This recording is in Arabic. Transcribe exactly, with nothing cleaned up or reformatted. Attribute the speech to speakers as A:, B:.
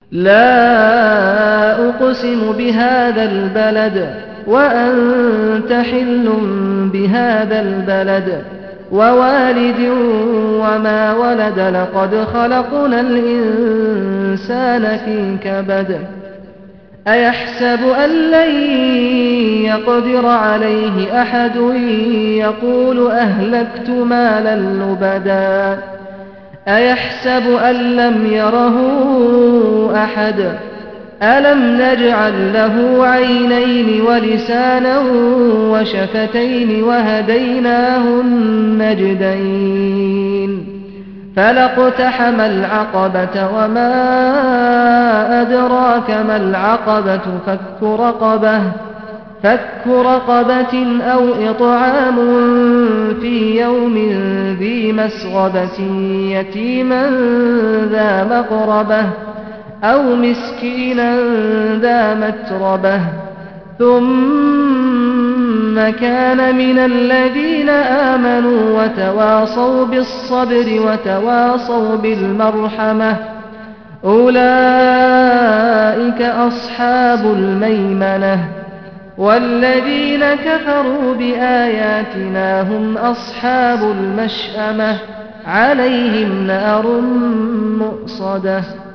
A: لا أقسم بهذا البلد وأنت حل بهذا البلد ووالد وما ولد لقد خلقنا الإنسان في كبد أيحسب أن لن يقدر عليه أحد يقول أهلكت مالا لبدا أيحسب أن لم يره أحد ألم نجعل له عينين ولسانا وشفتين وهديناه النجدين فلاقتحم العقبة وما أدراك ما العقبة فك رقبة فك رقبة أو إطعام في يوم ذي مسغبة يتيما ذا مقربة أو مسكينا ذا متربة ثم كان من الذين آمنوا وتواصوا بالصبر وتواصوا بالمرحمة أولئك أصحاب الميمنة والذين كفروا بآياتنا هم أصحاب المشأمة عليهم نار مؤصدة